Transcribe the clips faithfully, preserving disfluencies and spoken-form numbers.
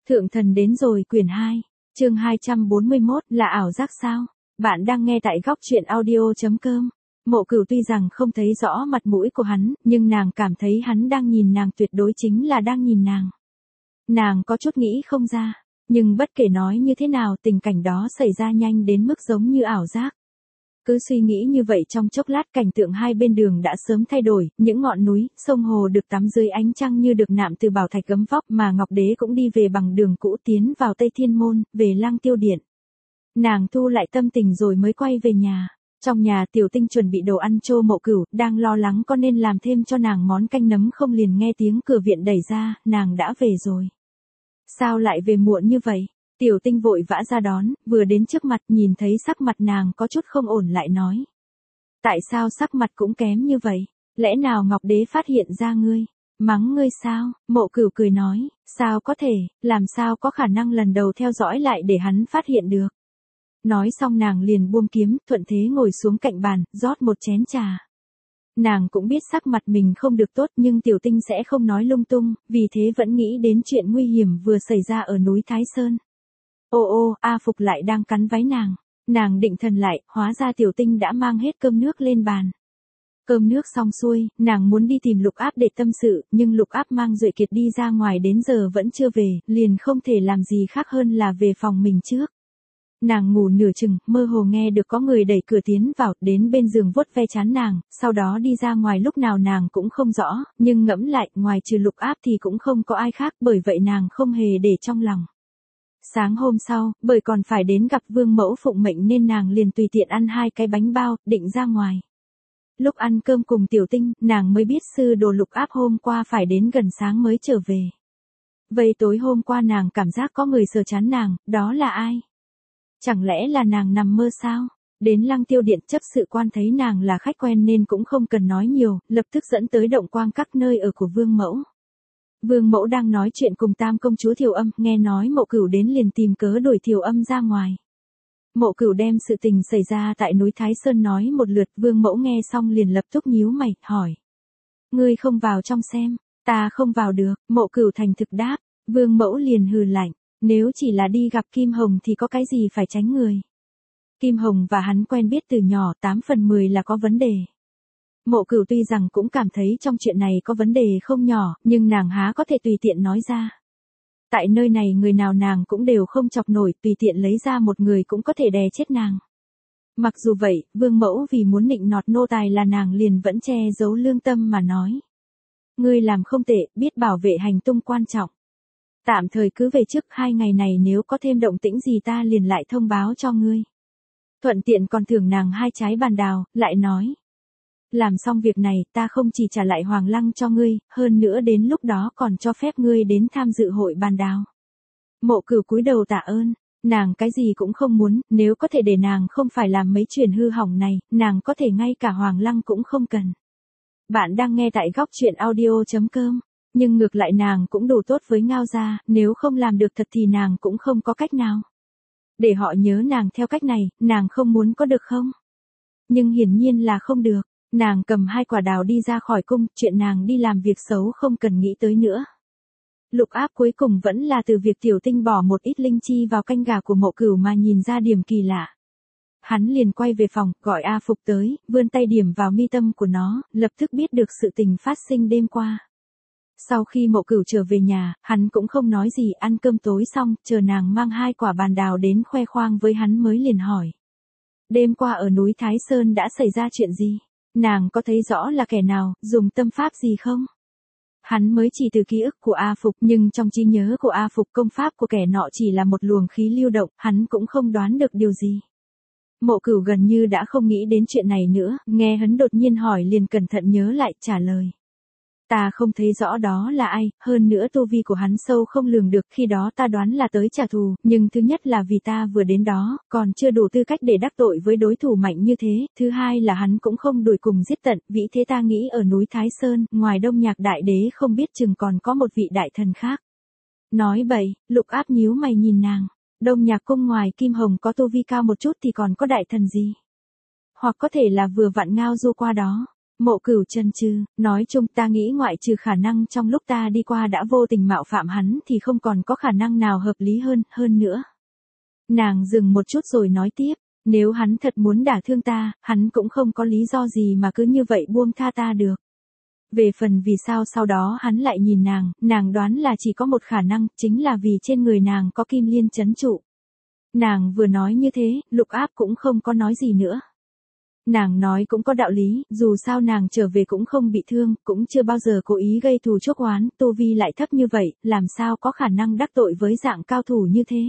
Thượng thần đến rồi quyển hai, chương hai trăm bốn mươi mốt là ảo giác sao? Bạn đang nghe tại góc truyện audio.com. Mộ Cửu tuy rằng không thấy rõ mặt mũi của hắn, nhưng nàng cảm thấy hắn đang nhìn nàng, tuyệt đối chính là đang nhìn nàng. Nàng có chút nghĩ không ra, nhưng bất kể nói như thế nào tình cảnh đó xảy ra nhanh đến mức giống như ảo giác. Cứ suy nghĩ như vậy trong chốc lát cảnh tượng hai bên đường đã sớm thay đổi, những ngọn núi, sông hồ được tắm dưới ánh trăng như được nạm từ bảo thạch gấm vóc mà Ngọc Đế cũng đi về bằng đường cũ tiến vào Tây Thiên Môn, về Lăng Tiêu Điện. Nàng thu lại tâm tình rồi mới quay về nhà. Trong nhà Tiểu Tinh chuẩn bị đồ ăn cho Mộ Cửu, đang lo lắng có nên làm thêm cho nàng món canh nấm không liền nghe tiếng cửa viện đẩy ra, nàng đã về rồi. Sao lại về muộn như vậy? Tiểu Tinh vội vã ra đón, vừa đến trước mặt nhìn thấy sắc mặt nàng có chút không ổn lại nói. Tại sao sắc mặt cũng kém như vậy? Lẽ nào Ngọc Đế phát hiện ra ngươi? Mắng ngươi sao? Mộ Cửu cười nói, sao có thể, làm sao có khả năng lần đầu theo dõi lại để hắn phát hiện được. Nói xong nàng liền buông kiếm, thuận thế ngồi xuống cạnh bàn, rót một chén trà. Nàng cũng biết sắc mặt mình không được tốt nhưng Tiểu Tinh sẽ không nói lung tung, vì thế vẫn nghĩ đến chuyện nguy hiểm vừa xảy ra ở núi Thái Sơn. Ô ô, A Phục lại đang cắn váy nàng. Nàng định thần lại, hóa ra Tiểu Tinh đã mang hết cơm nước lên bàn. Cơm nước xong xuôi, nàng muốn đi tìm Lục Áp để tâm sự, nhưng Lục Áp mang Duệ Kiệt đi ra ngoài đến giờ vẫn chưa về, liền không thể làm gì khác hơn là về phòng mình trước. Nàng ngủ nửa chừng, mơ hồ nghe được có người đẩy cửa tiến vào, đến bên giường vuốt ve trán nàng, sau đó đi ra ngoài lúc nào nàng cũng không rõ, nhưng ngẫm lại, ngoài trừ Lục Áp thì cũng không có ai khác, bởi vậy nàng không hề để trong lòng. Sáng hôm sau, bởi còn phải đến gặp Vương Mẫu phụng mệnh nên nàng liền tùy tiện ăn hai cái bánh bao, định ra ngoài. Lúc ăn cơm cùng Tiểu Tinh, nàng mới biết sư đồ Lục Áp hôm qua phải đến gần sáng mới trở về. Vậy tối hôm qua nàng cảm giác có người sờ trán nàng, đó là ai? Chẳng lẽ là nàng nằm mơ sao? Đến Lăng Tiêu Điện chấp sự quan thấy nàng là khách quen nên cũng không cần nói nhiều, lập tức dẫn tới động quang các nơi ở của Vương Mẫu. Vương Mẫu đang nói chuyện cùng Tam công chúa Thiều Âm, nghe nói Mộ Cửu đến liền tìm cớ đuổi Thiều Âm ra ngoài. Mộ Cửu đem sự tình xảy ra tại núi Thái Sơn nói một lượt, Vương Mẫu nghe xong liền lập tức nhíu mày, hỏi. Ngươi không vào trong xem, ta không vào được, Mộ Cửu thành thực đáp, Vương Mẫu liền hừ lạnh, nếu chỉ là đi gặp Kim Hồng thì có cái gì phải tránh người. Kim Hồng và hắn quen biết từ nhỏ, tám phần mười là có vấn đề. Mộ Cửu tuy rằng cũng cảm thấy trong chuyện này có vấn đề không nhỏ, nhưng nàng há có thể tùy tiện nói ra. Tại nơi này người nào nàng cũng đều không chọc nổi, tùy tiện lấy ra một người cũng có thể đè chết nàng. Mặc dù vậy, Vương Mẫu vì muốn nịnh nọt nô tài là nàng liền vẫn che giấu lương tâm mà nói. Ngươi làm không tệ, biết bảo vệ hành tung quan trọng. Tạm thời cứ về trước, hai ngày này nếu có thêm động tĩnh gì ta liền lại thông báo cho ngươi. Thuận tiện còn thưởng nàng hai trái bàn đào, lại nói. Làm xong việc này ta không chỉ trả lại Hoàng Lăng cho ngươi, hơn nữa đến lúc đó còn cho phép ngươi đến tham dự hội bàn đào. Mộ Cửu cúi đầu tạ ơn, nàng cái gì cũng không muốn, nếu có thể để nàng không phải làm mấy chuyện hư hỏng này, nàng có thể ngay cả Hoàng Lăng cũng không cần. Bạn đang nghe tại góc truyện audio.com, nhưng ngược lại nàng cũng đủ tốt với Ngao gia, nếu không làm được thật thì nàng cũng không có cách nào. Để họ nhớ nàng theo cách này, nàng không muốn có được không? Nhưng hiển nhiên là không được. Nàng cầm hai quả đào đi ra khỏi cung, chuyện nàng đi làm việc xấu không cần nghĩ tới nữa. Lục Áp cuối cùng vẫn là từ việc Tiểu Tinh bỏ một ít linh chi vào canh gà của Mộ Cửu mà nhìn ra điểm kỳ lạ. Hắn liền quay về phòng, gọi A Phục tới, vươn tay điểm vào mi tâm của nó, lập tức biết được sự tình phát sinh đêm qua. Sau khi Mộ Cửu trở về nhà, hắn cũng không nói gì, ăn cơm tối xong, chờ nàng mang hai quả bàn đào đến khoe khoang với hắn mới liền hỏi. Đêm qua ở núi Thái Sơn đã xảy ra chuyện gì? Nàng có thấy rõ là kẻ nào, dùng tâm pháp gì không? Hắn mới chỉ từ ký ức của A Phục, nhưng trong trí nhớ của A Phục công pháp của kẻ nọ chỉ là một luồng khí lưu động, hắn cũng không đoán được điều gì. Mộ Cửu gần như đã không nghĩ đến chuyện này nữa, nghe hắn đột nhiên hỏi liền cẩn thận nhớ lại, trả lời. Ta không thấy rõ đó là ai, hơn nữa tu vi của hắn sâu không lường được, khi đó ta đoán là tới trả thù, nhưng thứ nhất là vì ta vừa đến đó, còn chưa đủ tư cách để đắc tội với đối thủ mạnh như thế, thứ hai là hắn cũng không đuổi cùng giết tận, vì thế ta nghĩ ở núi Thái Sơn, ngoài Đông Nhạc Đại Đế không biết chừng còn có một vị đại thần khác. Nói bậy, Lục Áp nhíu mày nhìn nàng, Đông Nhạc cung ngoài Kim Hồng có tu vi cao một chút thì còn có đại thần gì? Hoặc có thể là vừa vặn Ngao Du qua đó. Mộ Cửu chần chừ, nói chung ta nghĩ ngoại trừ khả năng trong lúc ta đi qua đã vô tình mạo phạm hắn thì không còn có khả năng nào hợp lý hơn, hơn nữa. Nàng dừng một chút rồi nói tiếp, nếu hắn thật muốn đả thương ta, hắn cũng không có lý do gì mà cứ như vậy buông tha ta được. Về phần vì sao sau đó hắn lại nhìn nàng, nàng đoán là chỉ có một khả năng, chính là vì trên người nàng có kim liên chấn trụ. Nàng vừa nói như thế, Lục Áp cũng không có nói gì nữa. Nàng nói cũng có đạo lý, dù sao nàng trở về cũng không bị thương, cũng chưa bao giờ cố ý gây thù chuốc oán, tu vi lại thấp như vậy, làm sao có khả năng đắc tội với dạng cao thủ như thế.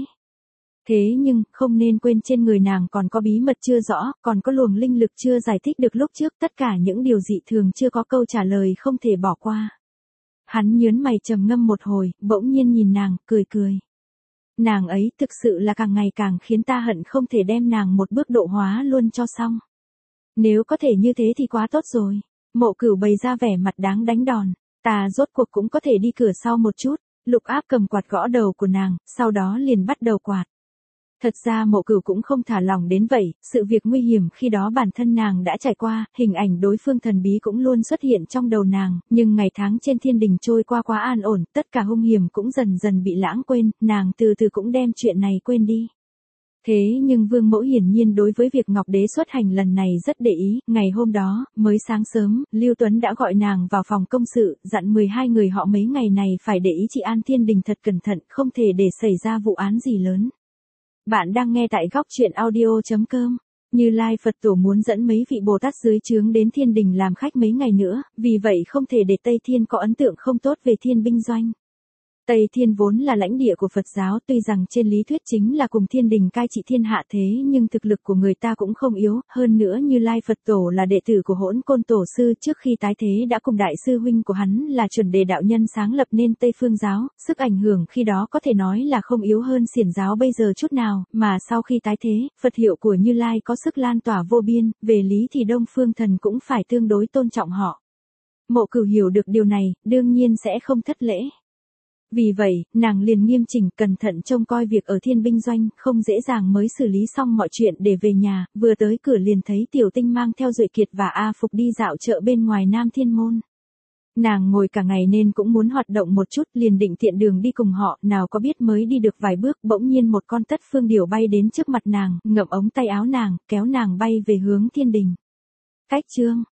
Thế nhưng, không nên quên trên người nàng còn có bí mật chưa rõ, còn có luồng linh lực chưa giải thích được lúc trước, tất cả những điều dị thường chưa có câu trả lời không thể bỏ qua. Hắn nhớn mày trầm ngâm một hồi, bỗng nhiên nhìn nàng, cười cười. Nàng ấy thực sự là càng ngày càng khiến ta hận không thể đem nàng một bước độ hóa luôn cho xong. Nếu có thể như thế thì quá tốt rồi. Mộ Cửu bày ra vẻ mặt đáng đánh đòn. Ta rốt cuộc cũng có thể đi cửa sau một chút. Lục Áp cầm quạt gõ đầu của nàng, sau đó liền bắt đầu quạt. Thật ra Mộ Cửu cũng không thả lỏng đến vậy, sự việc nguy hiểm khi đó bản thân nàng đã trải qua, hình ảnh đối phương thần bí cũng luôn xuất hiện trong đầu nàng, nhưng ngày tháng trên thiên đình trôi qua quá an ổn, tất cả hung hiểm cũng dần dần bị lãng quên, nàng từ từ cũng đem chuyện này quên đi. Thế nhưng Vương Mẫu hiển nhiên đối với việc Ngọc Đế xuất hành lần này rất để ý, ngày hôm đó, mới sáng sớm, Lưu Tuấn đã gọi nàng vào phòng công sự, dặn mười hai người họ mấy ngày này phải để ý trị an thiên đình thật cẩn thận, không thể để xảy ra vụ án gì lớn. Bạn đang nghe tại góc truyện audio chấm com. Như Lai Phật Tổ muốn dẫn mấy vị Bồ Tát dưới trướng đến thiên đình làm khách mấy ngày nữa, vì vậy không thể để Tây Thiên có ấn tượng không tốt về thiên binh doanh. Tây Thiên vốn là lãnh địa của Phật giáo, tuy rằng trên lý thuyết chính là cùng thiên đình cai trị thiên hạ thế nhưng thực lực của người ta cũng không yếu, hơn nữa Như Lai Phật Tổ là đệ tử của Hỗn Côn Tổ sư, trước khi tái thế đã cùng đại sư huynh của hắn là Chuẩn Đề đạo nhân sáng lập nên Tây Phương giáo, sức ảnh hưởng khi đó có thể nói là không yếu hơn Xiển giáo bây giờ chút nào, mà sau khi tái thế, Phật hiệu của Như Lai có sức lan tỏa vô biên, về lý thì Đông Phương Thần cũng phải tương đối tôn trọng họ. Mộ Cửu hiểu được điều này, đương nhiên sẽ không thất lễ. Vì vậy, nàng liền nghiêm chỉnh cẩn thận trông coi việc ở thiên binh doanh, không dễ dàng mới xử lý xong mọi chuyện để về nhà, vừa tới cửa liền thấy Tiểu Tinh mang theo Duệ Kiệt và A Phục đi dạo chợ bên ngoài Nam Thiên Môn. Nàng ngồi cả ngày nên cũng muốn hoạt động một chút, liền định tiện đường đi cùng họ, nào có biết mới đi được vài bước, bỗng nhiên một con tất phương điểu bay đến trước mặt nàng, ngậm ống tay áo nàng, kéo nàng bay về hướng thiên đình. Cách chương